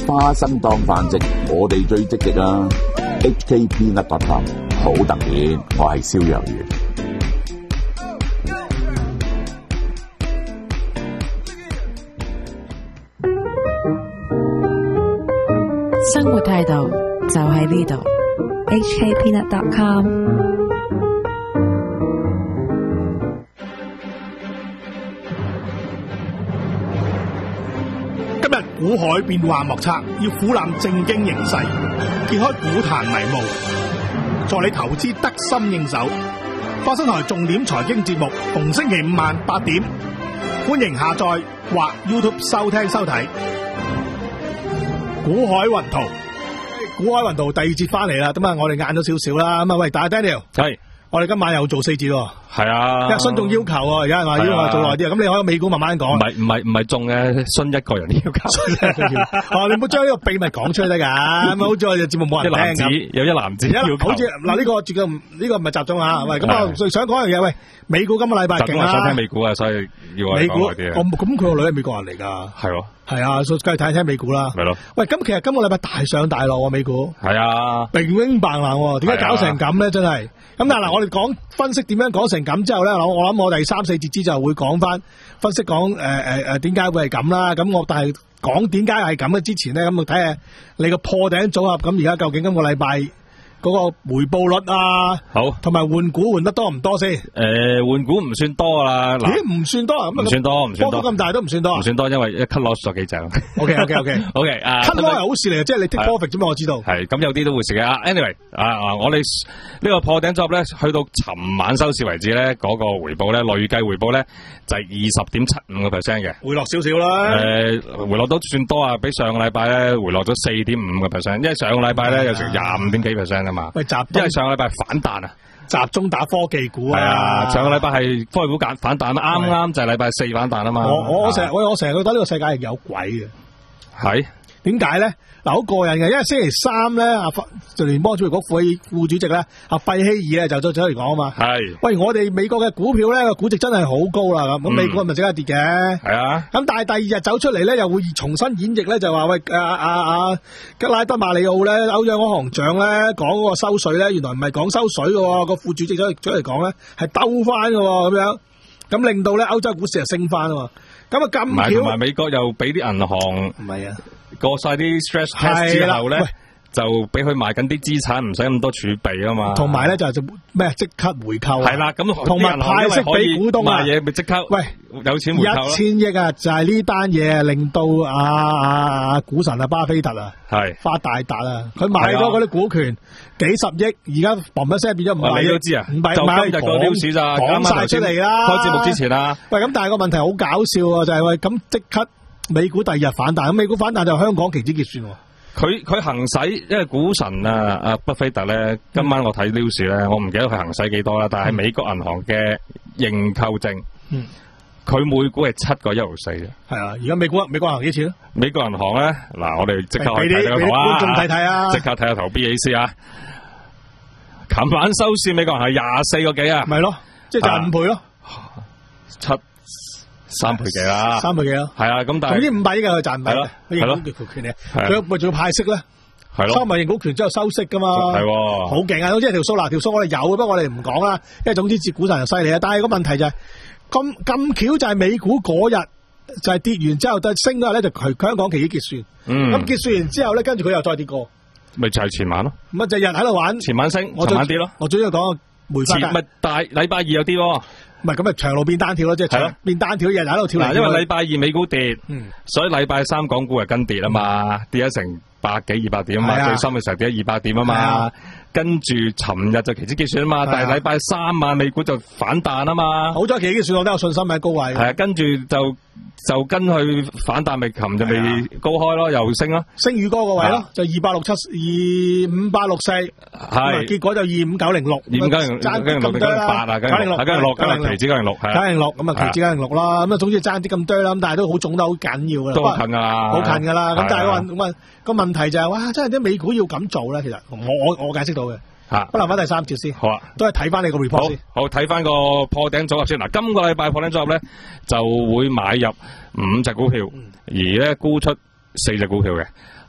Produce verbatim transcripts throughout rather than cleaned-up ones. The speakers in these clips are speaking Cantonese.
花生當飯食，我哋最積極啊 ！H K Peanut dot com 好特別，我係蕭若元。 生活態度就喺呢度 H K Peanut dot com。 今日股海變幻莫測，要俯瞰正經形勢，揭開股壇迷霧，助你投資得心應手。花生台重點財經節目，逢星期五晚八點，歡迎下載或 YouTube 收聽收睇。股海雲圖，股海雲圖第二節翻嚟啦，咁啊，我哋晏咗少少啦，咁啊，喂，大家 Daniel，係，我哋今晚又做四節喎。係啊，有信眾要求啊，而家係嘛，要求做耐啲啊，咁你可以美股慢慢講。唔係唔係唔係中嘅，信一個人要求。哦，你唔好將呢個秘密講出去得㗎，咁好似我哋節目冇人聽咁。有一籃子要求。好似嗱呢個絕對呢個唔係集中啊，喂，咁我想講一樣嘢，喂，美股今個禮拜勁啦。想聽美股啊，所以要我講耐啲啊。我咁佢個女係美國人嚟㗎。係喎。係啊，所以梗係睇睇美股啦。係咯。喂，咁其實今個禮拜大上大落喎，美股。係啊。乒乒乓乓喎，點解搞成咁咧？真係。咁但係嗱，我哋講分析點樣講成咁之後咧，我我諗我第三四節之就會講翻分析講誒誒誒點解會係咁啦。咁我但係講點解係咁嘅之前咧，咁我睇下你個破頂組合咁而家究竟今個禮拜嗰個回報率啊，好，同埋換股換得多唔多先？誒，換股唔算多啦。咦，唔算多啊？唔算多，唔算多，波幅咁大都唔算多，唔算多，因為一 cut loss 咗幾隻。O K O K O K O K 啊 ，cut loss 係好事嚟嘅，即係你 take profit 啫嘛，我知道。係，咁有啲都會蝕嘅。Anyway，啊，我哋呢個破頂組合咧，去到尋晚收市為止咧，嗰個回報咧，累計回報咧就係二十點七五個 percent 嘅，回落少少啦。誒，回落都算多啊，比上個禮拜咧回落咗四點五個 percent，因為上個禮拜咧有成廿五點幾 percent。喂，集因為上個禮拜反彈啊，集中打科技股啊，係啊，上個禮拜係科技股反反彈啦，啱啱就係禮拜四反彈啊嘛。我我成日我我成日覺得呢個世界係有鬼嘅，係點解咧？嗱，好過癮嘅，因為星期三咧，阿就聯邦儲備局副副主席咧，阿費希爾咧就走走嚟講啊嘛。係，喂，我哋美國嘅股票咧個估值真係好高啦，咁咁美國咪即刻跌嘅。係啊，咁但係第二日走出嚟咧，又會重新演繹咧，就話喂，阿阿阿吉拉德馬里奧咧，歐央行長咧講嗰個收水咧，原來唔係講收水嘅，個副主席走嚟走嚟講咧係兜翻嘅咁樣，咁令到咧歐洲股市就升翻啊嘛。咁啊咁巧，同埋美國又俾啲銀行唔係啊。過晒啲 stress test 之後咧，就俾佢賣緊啲資產，唔使咁多儲備啊嘛。同埋咧就係咩即刻回購。係啦，咁同埋派息俾股東啊，賣嘢咪即刻喂有錢回購咯。一千億啊，就係呢單嘢令到啊啊股神啊巴菲特啊係發大達啊！佢買咗嗰啲股權幾十億，而家嘣一聲變咗五百億。你都知啊？五百億就今日個 news 咋，講晒出嚟啦！開節目之前啦。喂，咁但係個問題好搞笑啊，就係喂咁即刻。美股第二日反彈，咁美股反彈就香港期指結算。佢佢行使，因為股神啊，阿巴菲特咧，今晚我睇 news 咧，我唔記得佢行使幾多啦，但係美國銀行嘅認購證，嗯，佢每股係七個一毫四嘅。係啊，而家美股美國銀行幾錢咧？美國銀行咧，嗱，我哋即刻去睇個圖啊，仲睇睇啊，即刻睇下圖 B A C 啊。琴晚收市美國銀行係廿四個幾啊？咪咯，即係賺五倍咯，七。三倍幾啦，三倍幾咯，係啊，咁但係總之五百億嘅佢賺唔到，係咯，係咯，權利，佢咪仲要派息咧，係咯，收埋認股權之後收息噶嘛，係，好勁啊，總之係條數，嗱條數我哋有，不過我哋唔講啦，因為總之接股神就犀利啊，但係個問題就係咁咁巧就係美股嗰日就係跌完之後，就升嗰日咧就佢香港期指結算，嗯，咁結算完之後咧，跟住佢又再跌過，咪就係前晚咯，咁啊就日喺度玩，前晚升，前晚跌咯，我最中意講梅花價，咪大禮拜二有啲喎。唔係咁啊，長路變單跳咯，即係長變單跳，日日喺度跳嚟。因為禮拜二美股跌，嗯、所以禮拜三港股係跟跌啊嘛，跌咗成百幾二百點啊嘛，最深嘅時候跌咗二百點啊嘛，跟住尋日就期指結算啊嘛，但係禮拜三晚美股就反彈啊嘛。好彩期指結算我都有信心喺高位。係啊，跟住就就跟佢反彈，咪琴就未高開咯，又升咯，升宇哥個位咯，就二百六七二五百六四，係結果就二五九零六，二五九零爭咁多啦，八啊，九零六，九零六，九零期指九零六，九零六咁啊，期指九零六啦，咁啊，總之爭啲咁多啦，咁但係都好重得好緊要噶啦，都好近噶啦，好近噶啦，咁但係個問個問題就係哇，真係啲美股要咁做咧，其實我我我解釋到嘅。吓，不留翻第三條先。好啊，都係睇翻你個 report 先。好，睇翻個破頂組合先。嗱，今個禮拜破頂組合咧就會買入五隻股票，嗯、而咧沽出四隻股票嘅。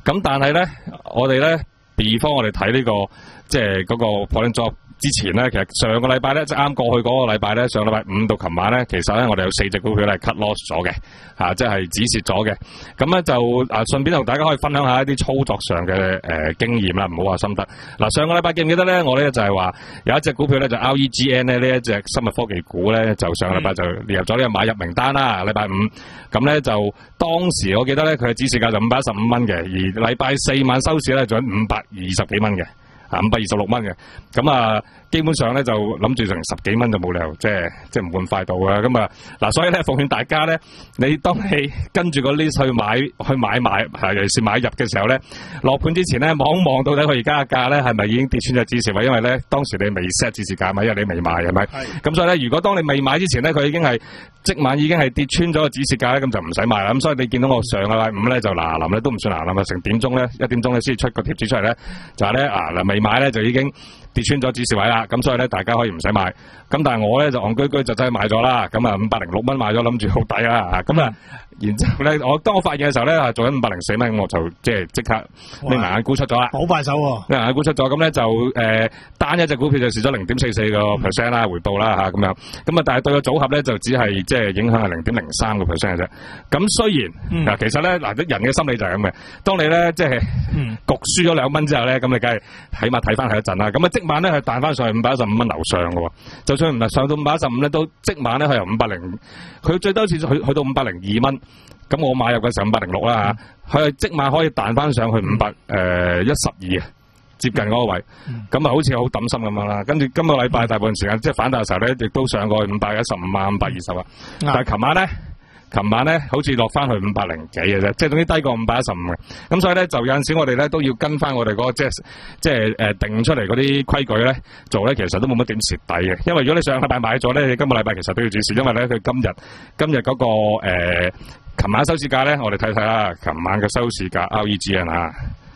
咁但係咧，我哋咧 before 我哋睇呢個即係嗰個 point job。之前咧，其實上個禮拜咧，即係啱過去嗰個禮拜咧，上禮拜五到琴晚咧，其實咧我哋有四隻股票咧係 cut loss 咗嘅，嚇、啊，即係止蝕咗嘅。咁咧就啊，順便同大家可以分享一下一啲操作上嘅誒、呃、經驗啦，唔好話心得。嗱、啊，上個禮拜記唔記得咧？我咧就係話有一隻股票咧就 R E G N 咧呢一隻生物科技股咧，就上個禮拜就列入咗呢個買入名單啦。禮拜五咁咧就當時我記得咧佢嘅止蝕價就五百一十五蚊嘅，而禮拜四晚收市咧就五百二十幾蚊嘅。啊，五百二十六蚊嘅，咁啊，基本上咧就諗住成十幾蚊就冇理由，即係即係唔換快到啊！咁啊，嗱，所以咧奉勸大家咧，你當你跟住個 list 去買去買買，係尤其是買入嘅時候咧，落盤之前咧望一望到底佢而家嘅價咧係咪已經跌穿咗止蝕位？因為咧當時你未 set 止蝕價嘛，因為你未買係咪？係。咁所以咧，如果當你未買之前咧，佢已經係即晚已經係跌穿咗個止蝕價咧，咁就唔使買啦。咁所以你見到我上個禮拜五咧就嗱臨咧都唔算嗱臨啊，成點鐘咧一點鐘咧先出個貼紙出嚟咧，就係咧啊嗱未買咧就已經跌穿咗止蝕位啦，咁所以咧大家可以唔使買，咁但係我咧就戇居居就真係買咗啦，咁啊五百零六蚊買咗，諗住好抵啊，咁啊，然之後咧我當我發現嘅時候咧，做緊五百零四蚊，我就即係即刻拎埋眼沽出咗啦， 好快手喎， 拎埋眼沽出咗，咁咧就誒、呃、單一隻股票就蝕咗零點四四個 percent 啦，回報啦吓咁樣，咁啊但係對個組合咧就只係即係影響係零點零三個 percent 嘅啫，咁雖然嗱、嗯、其實咧嗱啲人嘅心理就係咁嘅，當你咧即係焗輸咗兩蚊之後咧，咁你梗係起碼睇翻佢一陣啦，咁啊即晚咧係彈翻上去五百一十五蚊樓上嘅喎，就算唔係上到五百一十五咧，都即晚咧佢由五百零，佢最多次去去到五百零二蚊，咁我買入嘅時候五百零六啦嚇，佢係即晚可以彈翻上去五百誒一十二啊，接近嗰個位，咁啊好似好抌心咁樣啦。跟住今個禮拜大部分時間即係反彈嘅時候咧，亦都上過去五百一十五啊、五百二十啊，但係琴晚咧。琴晚咧，好似落翻去五百零幾嘅啫，即係總之低過五百一十五嘅。咁所以咧，就有陣時我哋咧都要跟翻我哋嗰個即係即係誒定出嚟嗰啲規矩咧做咧，其實都冇乜點蝕底嘅。因為如果你上個禮拜買咗咧，你今個禮拜其實都要止蝕，因為咧佢今日今日嗰個誒琴晚收市價咧，我哋睇睇啦。琴晚嘅收市價 R E G N 啊，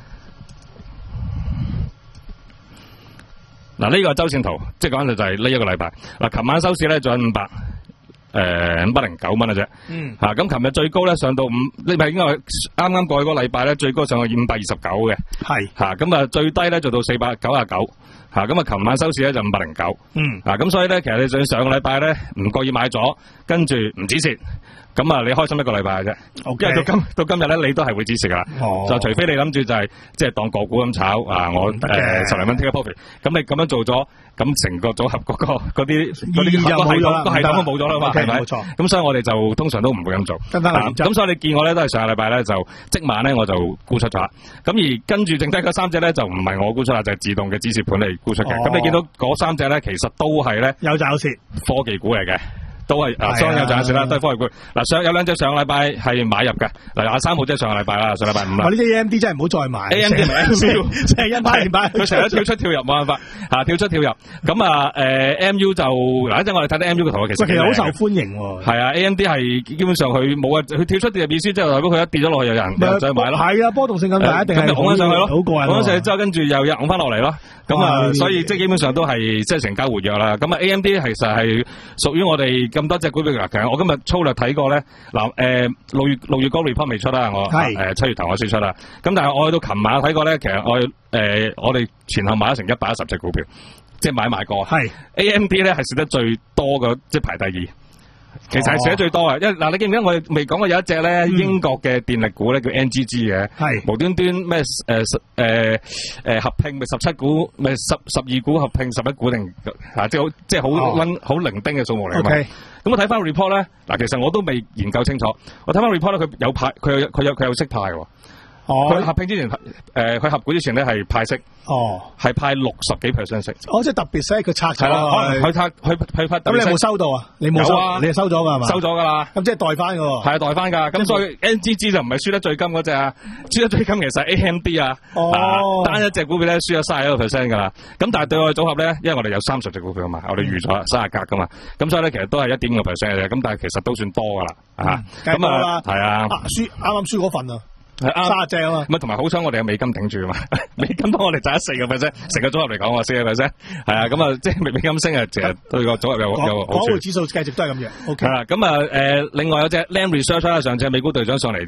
嗱呢個周線圖，即係講緊就係呢一個禮拜。嗱，琴晚收市咧仲有五百。誒，五百零九蚊嘅啫，嗯，吓咁，琴日最高咧上到五，呢咪應該啱啱過去嗰個禮拜咧最高上去五百二十九嘅，係，吓咁啊最低咧做到四百九十九，吓咁啊琴晚收市咧就五百零九，嗯，吓咁所以咧其實你上上個禮拜咧唔覺意買咗，跟住唔止蝕。咁啊，你開心一個禮拜嘅啫，因為到今到今日咧，你都係會止蝕噶啦。哦，就除非你諗住就係即係當個股咁炒啊，我誒十零蚊 take a profit，咁你咁樣做咗，咁成個組合嗰個嗰啲嗰啲個系統個系統都冇咗啦嘛，係咪？冇錯。咁所以我哋就通常都唔會咁做。咁所以你見我咧都係上個禮拜咧就即晚咧我就沽出咗啦。咁而跟住剩低嗰三隻咧就唔係我沽出啦，就係自動嘅止蝕盤嚟沽出嘅。咁你見到嗰三隻咧其實都係咧有賺有蝕科技股嚟嘅。都係啊，雙有賺蝕啦，都係科技股。嗱，上有兩隻上個禮拜係買入嘅。嗱，廿三號即係上個禮拜啦，上禮拜五啦。 我呢啲 A M D 真係唔好再買。A M D 唔係 M U，即係一買買， 佢成日跳出跳入冇辦法嚇，跳出跳入。咁啊誒 M U 就嗱，一陣我哋睇睇 M U 嘅圖，其實其實好受歡迎喎。 係啊 ，A M D 係基本上佢冇啊，佢跳出跳入意思即係代表佢一跌咗落去有人又再買咯。係啊，波動性咁大，一定係拱翻上去咯， 好過癮。 拱翻上去之後，跟住又又拱翻落嚟咯。咁啊，所以即係基本上都係即係成交活躍啦。咁啊 A M D 其實係屬於我哋咁多隻股票嘅。我今日粗略睇過咧，嗱誒六月六月嗰個 report 未出啦，我誒七月頭我先出啦。咁但係我去到琴晚睇過咧，其實我誒、呃、我哋前後買咗成一百一十隻股票，即係買賣過。係 A M D 咧係蝕得最多嘅，即係排第二。其實係蝕得最多啊！因為嗱，你記唔記得我哋未講過有一隻咧、嗯、英國嘅電力股咧叫 N G G 嘅，係無端端咩誒誒誒合併咪十七股咪十十二股合併十一股定啊，即係好即係好溫好零丁嘅數目嚟㗎嘛。咁、okay. 我睇翻 report 咧，嗱其實我都未研究清楚。我睇翻 report 咧，佢有派，佢有佢有佢有息派喎。哦，佢合併之前，誒、呃，佢合股之前咧係派息，哦，係派六十幾 percent 息， 哦，即係特別息，佢拆咗， 可能佢拆，佢佢派， 咁你有冇收到啊？你冇收，啊、你係收咗噶係嘛？ 收咗噶啦， 咁即係代翻噶， 係啊，代翻噶，咁所以 N G G 就唔係輸得最金嗰隻啊，輸得最金其實係 A M D 啊，哦，啊、單一隻股票咧輸咗卅一個 percent 噶啦，咁但係對我哋組合咧，因為我哋有三十隻股票啊嘛，我哋預咗三十格噶嘛，咁所以咧其實都係一點五個 percent 嘅啫，咁但係其實都算多噶啦，啊，咁啊，係啊， 輸啱啱輸嗰份啊。係啱卅隻啊嘛， 咁同埋好彩我哋有美金頂住啊嘛，美金幫我哋賺咗四個 percent，成個組合嚟講啊四個 percent，係啊，咁啊即係美美金升啊，其實對個組合有有好處。港匯指數繼續都係咁樣。O K 啦，咁啊誒，另外有隻 Lam Research 啦，上次美股隊長上嚟都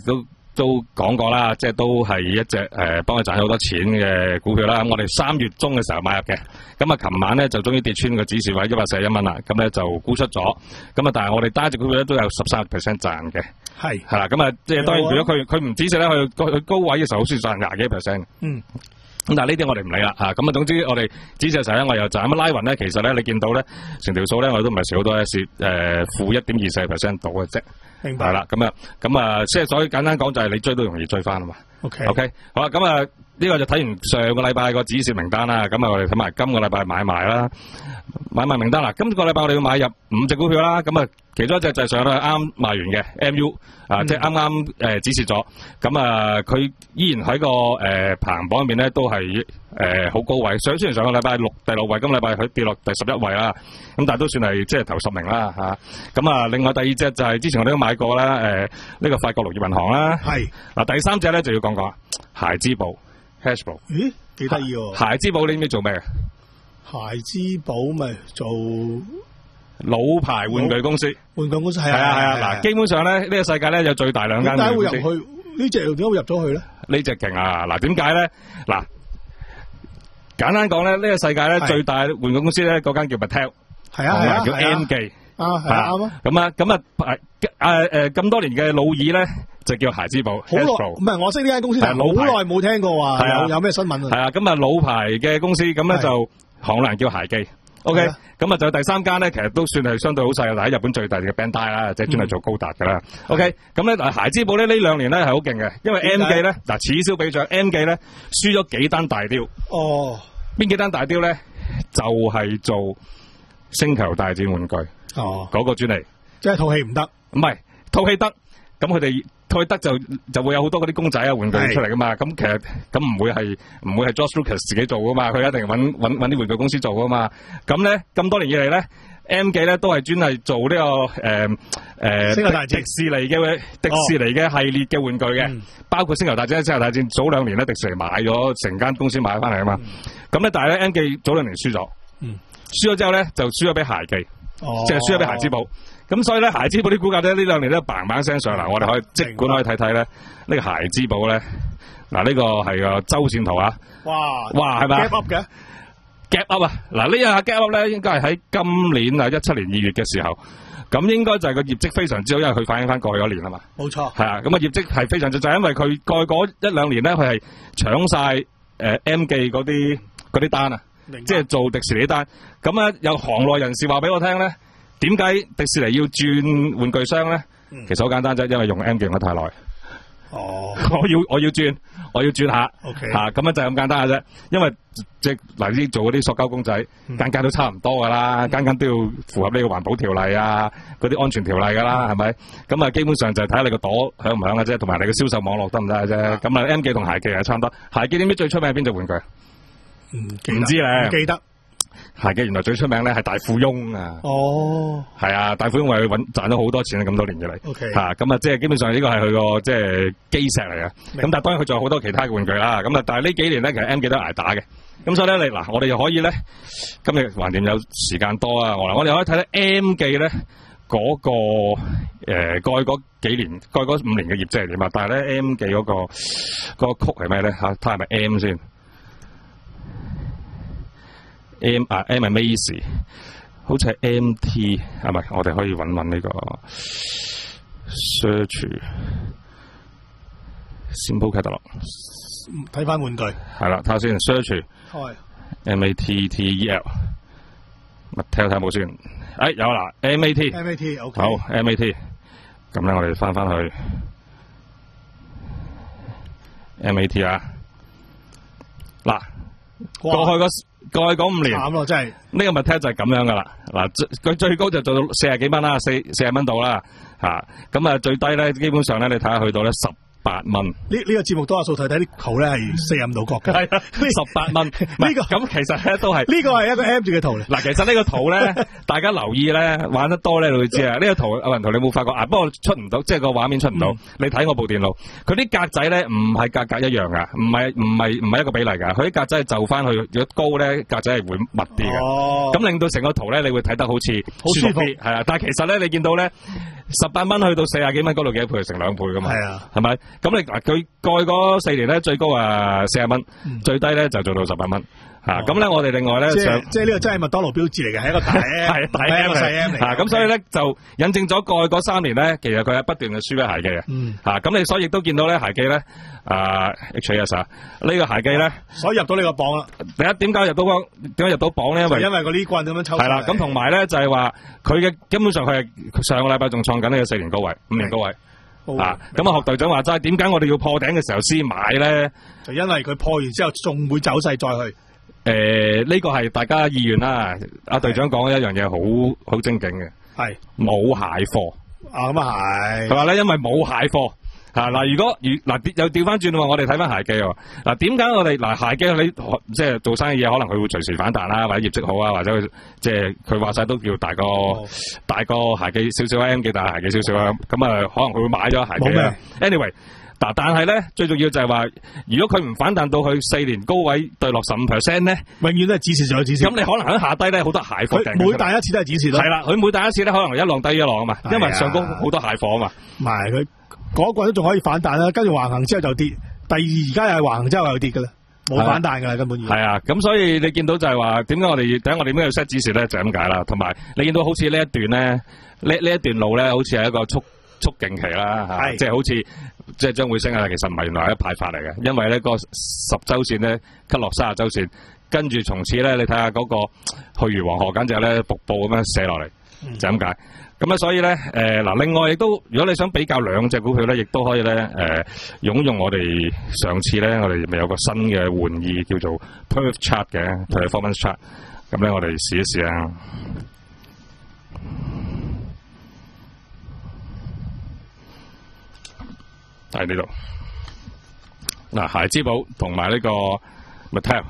都講過啦，即係都係一隻誒幫佢賺咗好多錢嘅股票啦。咁我哋三月中嘅時候買入嘅，咁啊琴晚咧就終於跌穿個指示位一百四十一蚊啦，咁咧就沽出咗。咁啊，但係我哋單隻股票咧都有十三個 percent 賺嘅，係係啦。咁啊，即係當然如果佢佢唔止蝕咧，佢佢高位嘅時候好似賺廿幾 percent。嗯。咁但係呢啲我哋唔理啦嚇，咁啊總之我哋止蝕嘅時候咧，我又賺咁拉勻咧，其實咧你見到咧成條數咧，我都唔係少好多咧，蝕誒負一點二四 percent 到嘅啫。明白。係啦，咁啊咁啊，即係所以簡單講就係你追都容易追翻啊嘛。OK OK， 好啦，咁啊呢個就睇完上個禮拜個止蝕名單啦，咁啊我哋睇埋今個禮拜買賣啦，買賣名單啦。今個禮拜我哋要買入五隻股票啦，咁啊其中一隻就係上咧啱賣完嘅 M U 啊，即係啱啱誒止蝕咗，咁啊佢依然喺個誒排行榜入面咧都係誒好高位，上雖然上個禮拜六第六位，今個禮拜佢跌落第十一位啦，咁但係都算係即係頭十名啦嚇。咁啊另外第二隻就係之前我哋都買過啦，誒呢個法國農業銀行啦，係嗱第三隻咧就要講講孩之寶。Hasbro 咦，幾得意喎！孩之寶你知唔知做咩？孩之寶咪做老牌玩具公司，玩具公司係啊係啊嗱，基本上咧呢個世界咧有最大兩間。點解會入去呢隻？點解會入咗去咧？呢隻勁啊！嗱，點解咧？嗱，簡單講咧，呢個世界咧最大玩具公司咧，嗰間叫 Mattel， 係啊係啊，叫 M 記啊係啊啱啊。咁啊咁啊誒誒咁多年嘅老二咧。就叫孩之寶，好耐唔係我識呢間公司，好耐冇聽過話有有咩新聞啊？係啊，咁啊老牌嘅公司，咁咧就行難叫孩記。OK，咁啊就第三間咧，其實都算係相對好細，但喺日本最大嘅 Bandai 啦，即係專係做高達噶啦。OK，咁咧嗱孩之寶咧呢兩年咧係好勁嘅，因為 M 記咧嗱此消彼長 ，M 記咧輸咗幾單大雕。哦，邊幾單大雕咧？就係做星球大戰玩具。哦，嗰個專利，即係套戲唔得，唔係套戲得，咁佢哋。佢得就就會有好多嗰啲公仔啊玩具出嚟噶嘛，咁其實咁唔會係唔會係 George Lucas 自己做噶嘛，佢一定揾揾揾啲玩具公司做噶嘛。咁咧咁多年以嚟咧 ，M 記咧都係專係做呢、這個誒誒星球大戰迪士尼嘅迪士尼嘅系列嘅玩具嘅、嗯，包括星球大戰、星球大戰早兩年咧迪士尼買咗成間公司買翻嚟啊嘛。咁、嗯、咧但係咧 M 記早兩年輸咗，嗯，輸咗之後咧就輸咗俾孩記，哦、即係輸咗俾孩之寶。咁所以咧，孩之寶啲股價咧呢兩年咧嘭嘭聲上嚟，我哋可以即管可以睇睇咧呢個孩之寶咧，嗱呢個係個周線圖啊，哇哇係咪 gap up 嘅 gap up 啊，嗱呢下 gap up 咧應該係喺今年啊一七年二月嘅時候，咁應該就係個業績非常之好，因為佢反映翻過去嗰年啊嘛，冇錯，係啊，咁啊業績係非常之就係因為佢過去嗰一兩年咧，佢係搶晒誒 M 記嗰啲嗰啲單啊，即係做迪士尼單，咁啊有行內人士話俾我聽咧。點解迪士尼要轉玩具商咧、嗯？其實好簡單啫，因為用 M 記用得太耐。哦，我要我要轉，我要轉下。O K， 吓咁樣就係咁簡單嘅啫。因為即係嗱，呢做嗰啲塑膠公仔，間、嗯、間都差唔多噶啦，間、嗯、間都要符合呢個環保條例啊，嗰啲安全條例噶啦，係、嗯、咪？咁啊，基本上就係睇下你個朵響唔響嘅啫，同埋你嘅銷售網絡得唔得嘅啫。咁啊 ，M 記同孩記係差唔多。孩記點知最出名係邊隻玩具？唔、嗯、知咧，記得。孩記原來最出名咧係大富翁啊！哦，係啊，大富翁為佢搵賺咗好多錢啊，咁多年以嚟。O K， 吓咁啊，即係基本上呢個係佢個即係基石嚟嘅。咁但係當然佢仲有好多其他嘅玩具啦。咁啊，但係呢幾年咧，其實 M 記都挨打嘅。咁所以咧，你嗱，我哋又可以咧，今日橫掂有時間多啊，我我哋可以睇睇 M 記咧嗰個誒過去嗰幾年，過去嗰五年嘅業績係點啊？但係咧 M 記嗰個嗰個曲係咩咧？吓，睇係咪 M 先？M 啊 M 係 Macy， 好似係 M T 係咪？我哋可以揾揾呢個 search simple catalog， 睇翻玩具係啦，睇下先 search 開 M A T T E L， 咪睇下睇下冇先。哎有啦 M A T M A T OK 好 M A T， 咁咧我哋翻翻去 M A T 啊，嗱過去個。過去嗰五年，慘咯，真係呢個 Mattel 就係咁樣噶啦。嗱，佢最高就做到四十幾蚊啦，四四十蚊度啦，吓咁啊最低咧，基本上咧，你睇下去到咧十八蚊。呢呢個節目多數睇睇啲圖咧係四十五度角嘅，係十八蚊。呢個咁其實咧都係呢個係一個 M 字嘅圖嚟。嗱，其實呢個圖咧，大家留意咧，玩得多咧，你會知啊。呢個圖阿雲圖你冇發覺啊？不過出唔到，即係個畫面出唔到。你睇我部電腦，佢啲格仔咧唔係格格一樣噶，唔係唔係唔係一個比例噶。佢啲格仔係就翻去，如果高咧，格仔係會密啲嘅。哦，咁令到成個圖咧，你會睇得好似好舒服啲，係啊。但係其實咧，你見到咧。 十八蚊去到四十幾蚊，嗰度幾多倍？成兩倍噶嘛？ 係啊， 係咪？咁你嗱佢過去嗰四年咧，最高啊四十蚊，最低咧就做到十八蚊。吓咁咧，我哋另外咧， 即係即係呢個真係麥當勞標誌嚟嘅，係一個大 M， 係大 M 細 M 嚟。 吓咁所以咧就引證咗過去嗰三年咧，其實佢係不斷嘅輸俾鞋機嘅。嗯。吓咁你所以亦都見到咧鞋機咧，啊 H A S 啊呢個鞋機咧， 所以入到呢個榜啦。 第一點解入到榜？點解入到榜咧？因為因為個呢棍咁樣抽。 係啦，咁同埋咧就係話佢嘅根本上佢係上個禮拜仲創緊呢個四年高位、五年高位。啊，咁啊，學隊長話齋，點解我哋要破頂嘅時候先買咧？就因為佢破完之後仲會走勢再去。 誒、呃，呢、這個係大家意願啦。阿隊長講一樣嘢好好精警嘅，係冇蟹貨。 啊，咁啊係。 佢話咧，因為冇蟹貨。吓嗱，如果如嗱又調翻轉喎，我哋睇翻鞋機喎。嗱，點解我哋嗱鞋機你即係做生意嘢，可能佢會隨時反彈啦，或者業績好啊，或者即係佢話晒都叫大個、哦、大個鞋機少少 M 幾大鞋機少少啊，咁啊可能佢會買咗鞋機啦。Anyway， 嗱但係咧最重要就係話，如果佢唔反彈到去四年高位對落十五 percent 咧， 永遠都係指示上指示。 咁你可能喺下低咧好多蟹貨定。 每彈一次都係指示咯。 係啦，佢每彈一次咧可能一浪低一浪啊嘛，因為上高好多蟹貨啊嘛。 唔係佢。嗰個都仲可以反彈啦，跟住橫行之後就跌。第二而家又係橫行之後又跌噶啦，冇反彈噶啦根本。係啊，咁所以你見到就係話點解我哋點解我哋點解要 set 指示咧？就係咁解啦。同埋你見到好似呢一段咧，呢呢一段路咧，好似係一個速速勁期啦，嚇，即係好似即係將會升啊。其實唔係，原來係一派發嚟嘅，因為咧個十週線咧 cut 落三十週線，跟住從此咧你睇下嗰個去如黃河，簡直咧瀑布咁樣瀉落嚟，就咁解。咁啊，所以咧，誒、呃、嗱，另外亦都，如果你想比較兩隻股票咧，亦都可以咧，誒、呃，用用我哋上次咧，我哋咪有個新嘅玩意叫做 Perf Chart 嘅 Performance Chart，咁咧我哋試一試啊。喺呢度，嗱，孩之寶同埋呢個 Mattel，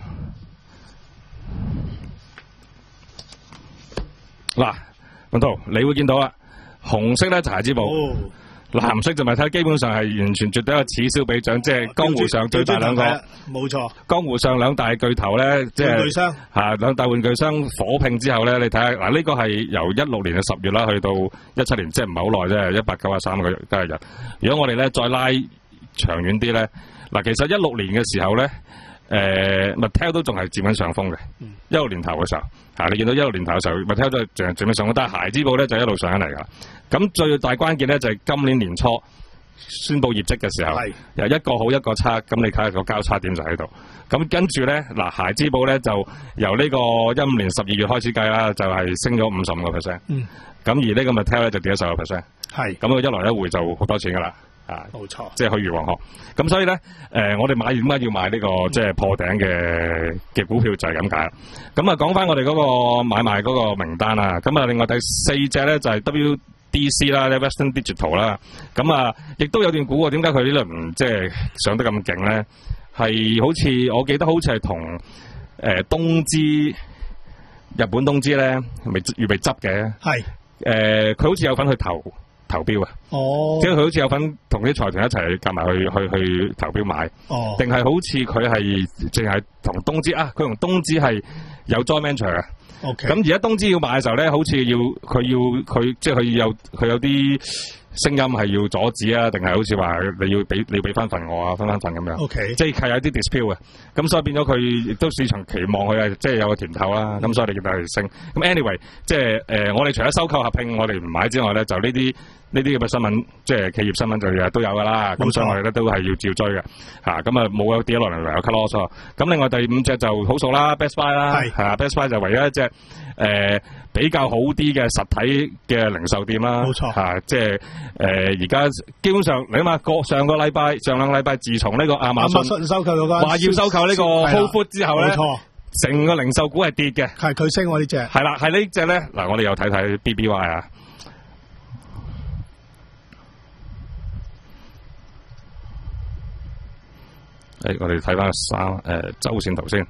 嗱。咁到，你會見到啦，紅色咧就孩之寶，哦、藍色就咪睇，基本上係完全絕對一個此消彼長，即係江湖上最大兩個， 冇錯。 江湖上兩大巨頭咧，即係吓兩大玩具商火拼之後咧，你睇下嗱，呢個係由一六年嘅十月啦，去到一七年，即係唔係好耐啫，一百九十三個交易日。如果我哋咧再拉長遠啲咧，嗱，其實一六年嘅時候咧。誒 Mattel 都仲係佔緊上風嘅，一六年頭嘅時候，嚇你見到一六年頭嘅時候 Mattel 都係佔佔緊上風，但係孩之寶咧就一路上緊嚟㗎。咁最大關鍵咧就係今年年初宣佈業績嘅時候，由一個好一個差，咁你睇下個交叉點就喺度。咁跟住咧，嗱孩之寶咧就由呢個一五年十二月開始計啦，就係、是、升咗五十五個 percent。嗯。咁而呢個 Mattel 咧就跌咗十個 percent。係。咁佢一來一回就好多錢㗎啦。啊，冇錯，即係去如黃河。咁所以咧，誒、呃，我哋買點解要買呢、這個即係破頂嘅嘅股票就係咁解。咁啊，講翻我哋嗰個買賣嗰個名單啦。咁啊，另外第四隻咧就係 W D C 啦 ，Western Digital 啦。咁啊，亦都有段股喎。點解佢呢輪即係上得咁勁咧？係好似我記得好似係同誒東芝、日本東芝咧，未預備執嘅。係。誒、呃，佢好似有份去投。投標啊！哦，即係佢好似有份同啲財團一齊夾埋去去去投標買，哦，定係好似佢係淨係同東芝啊？佢同東芝係有 joint venture 嘅。OK，咁而家東芝要買嘅時候咧，好似要佢要佢即係佢有佢有啲聲音係要阻止啊，定係好似話你要俾你要俾翻份我啊，分翻份咁樣。OK，即係係有啲 dispute 嘅，咁所以變咗佢亦都市場期望佢係即係有個甜頭啦，咁所以你見到佢升。咁 anyway， 即係誒、呃，我哋除咗收購合併我哋唔買之外咧，就呢啲呢啲咁嘅新聞，即係企業新聞就日日都有噶啦。咁所以我哋咧都係要照追嘅，吓咁啊冇有跌落嚟唯有 cut loss。咁另外第五隻就好數啦 ，Best Buy 啦，係啊 Best Buy 就唯一一隻誒、呃、比較好啲嘅實體嘅零售店啦，冇錯吓，即係誒而家基本上你諗下個上個禮拜上兩個禮拜自從呢個亞馬遜收購嗰間話要收購呢個 Whole Foods 之後咧，冇錯，成個零售股係跌嘅，係佢升我呢隻，係啦，係呢隻咧嗱，我哋又睇睇 B B Y 啊。誒、哎，我哋睇翻三誒周線圖先，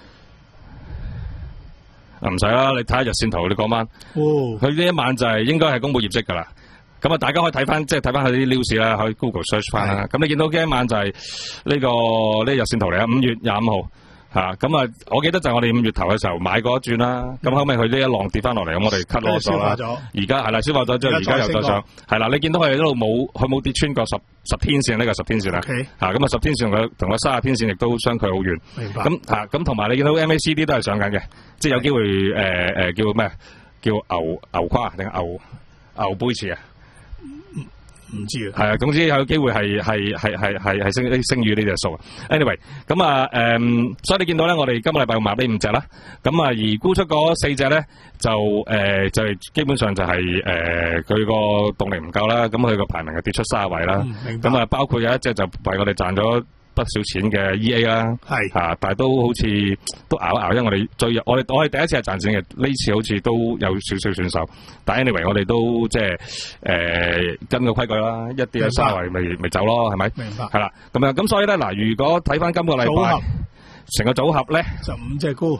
唔使啦，你睇下日線圖，你講翻，佢呢一晚就係應該係公布業績噶啦。咁啊，大家可以睇翻，即係睇翻佢啲 news 啦，可以 Google search 翻啦。咁你見到呢一晚就係呢、這個呢、這個、日線圖嚟啊，五月廿五號吓咁啊！我記得就係我哋五月頭嘅時候買過一轉啦，咁、嗯、後尾佢呢一浪跌翻落嚟，咁我哋 cut loss 咗啦。而家係啦，消化咗之後，而家又再上，係啦。你見到佢一路冇，佢冇跌穿過十十天線呢、這個十天線啦。吓咁啊，十天線同佢同佢三十天線亦都相距好遠。 明白。 咁吓咁同埋你見到 M A C D 都係上緊嘅，即係有機會誒誒、呃、叫咩？叫牛牛跨定牛牛背馳啊？ 唔知啊， 係啊，總之有機會係係係係係係升升於呢隻數。anyway， 咁啊誒，所以你見到咧，我哋今個禮拜買呢五隻啦，咁啊而沽出嗰四隻咧就誒、呃、就係基本上就係誒佢個動力唔夠啦，咁佢個排名係跌出卅位啦。咁、嗯、啊包括有一隻就為我哋賺咗不少錢嘅 E A 啦，係啊，但係都好似都熬一熬，因為我哋最我哋我哋第一次係賺錢嘅，呢次好似都有少少損手。但係 anyway， 我哋都即係誒跟個規矩啦，一跌咗三圍咪咪走咯，係咪？明白。係啦，咁樣咁所以咧嗱，如果睇翻今個禮拜成個組合咧， 就五隻股。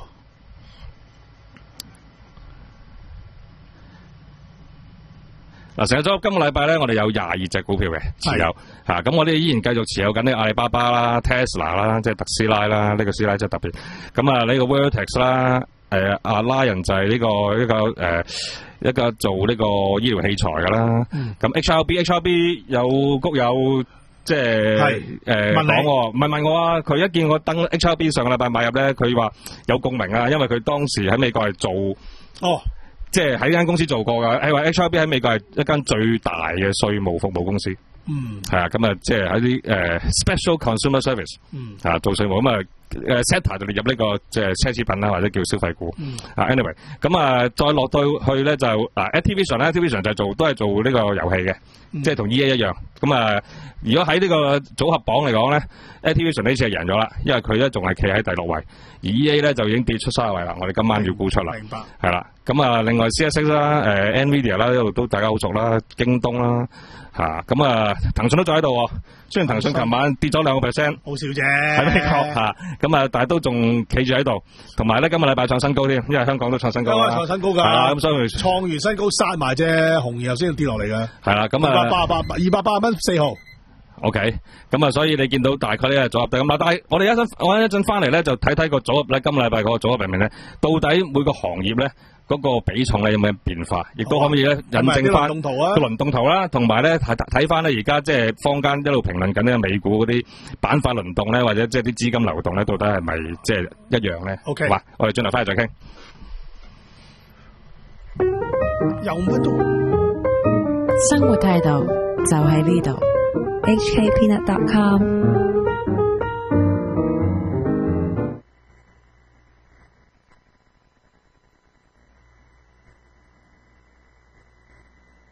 嗱，成個組合今個禮拜咧，我哋有廿二隻股票嘅持有，吓咁我哋依然繼續持有緊呢阿里巴巴啦、Tesla 啦，即係特斯拉啦，呢、這個斯拉真係特別。咁啊呢個 Vertex 啦，誒、呃、阿拉人就係呢、這個一個誒、呃、一個做呢個醫療器材噶啦。咁、嗯、H R B H R B 有谷友即係誒講，唔係問我啊，佢一見我登 H R B 上個禮拜買入咧，佢話有共鳴啊，因為佢當時喺美國係做哦。即係喺呢間公司做過噶，誒話 H R B 喺美國係一間最大嘅稅務服務公司，嗯，係啊，咁啊，即係喺啲誒 special consumer service，嗯，啊做稅務咁啊，誒 sector 就列入呢個即係奢侈品啦，或者叫消費股，嗯，啊 anyway，咁啊再落到去咧就啊 Activision 咧 Activision 就做都係做呢個遊戲嘅，嗯，即係同 E A 一樣，咁啊如果喺呢個組合榜嚟講咧 Activision 呢次係贏咗啦，因為佢咧仲係企喺第六位，而 E A 咧就已經跌出卅位啦，我哋今晚要沽出啦，明白，係啦。咁啊，另外 C S X 啦、呃，誒 Nvidia 啦，呢度都大家好熟啦，京東啦，嚇，咁啊，騰訊都仲喺度喎。雖然騰訊琴晚跌咗兩個 percent， 好少啫， 喺美國嚇，咁啊，但係都仲企住喺度。同埋咧，今個禮拜創新高添，因為香港都創新高啦。 創新高㗎，係啦，咁所以創完新高殺埋啫，紅葉先跌落嚟嘅。 係啦，咁啊， 二百八八二百八十蚊四號。 OK，咁啊，所以你見到大概呢個組合就咁啦。但係我哋一陣我一陣翻嚟咧，就睇睇個組合咧，今個禮拜嗰個組合入面咧，到底每個行業咧嗰、嗰個比重咧有冇變化，亦都可唔可以咧引證翻個輪動圖啦，同埋咧睇睇翻咧而家即係坊間一路評論緊呢個美股嗰啲板塊輪動咧，或者即係啲資金流動咧，到底係咪即係一樣咧 ？OK， 好，我哋轉頭翻嚟再傾。 有乜都生活態度就喺呢度。 H K Peanut dot com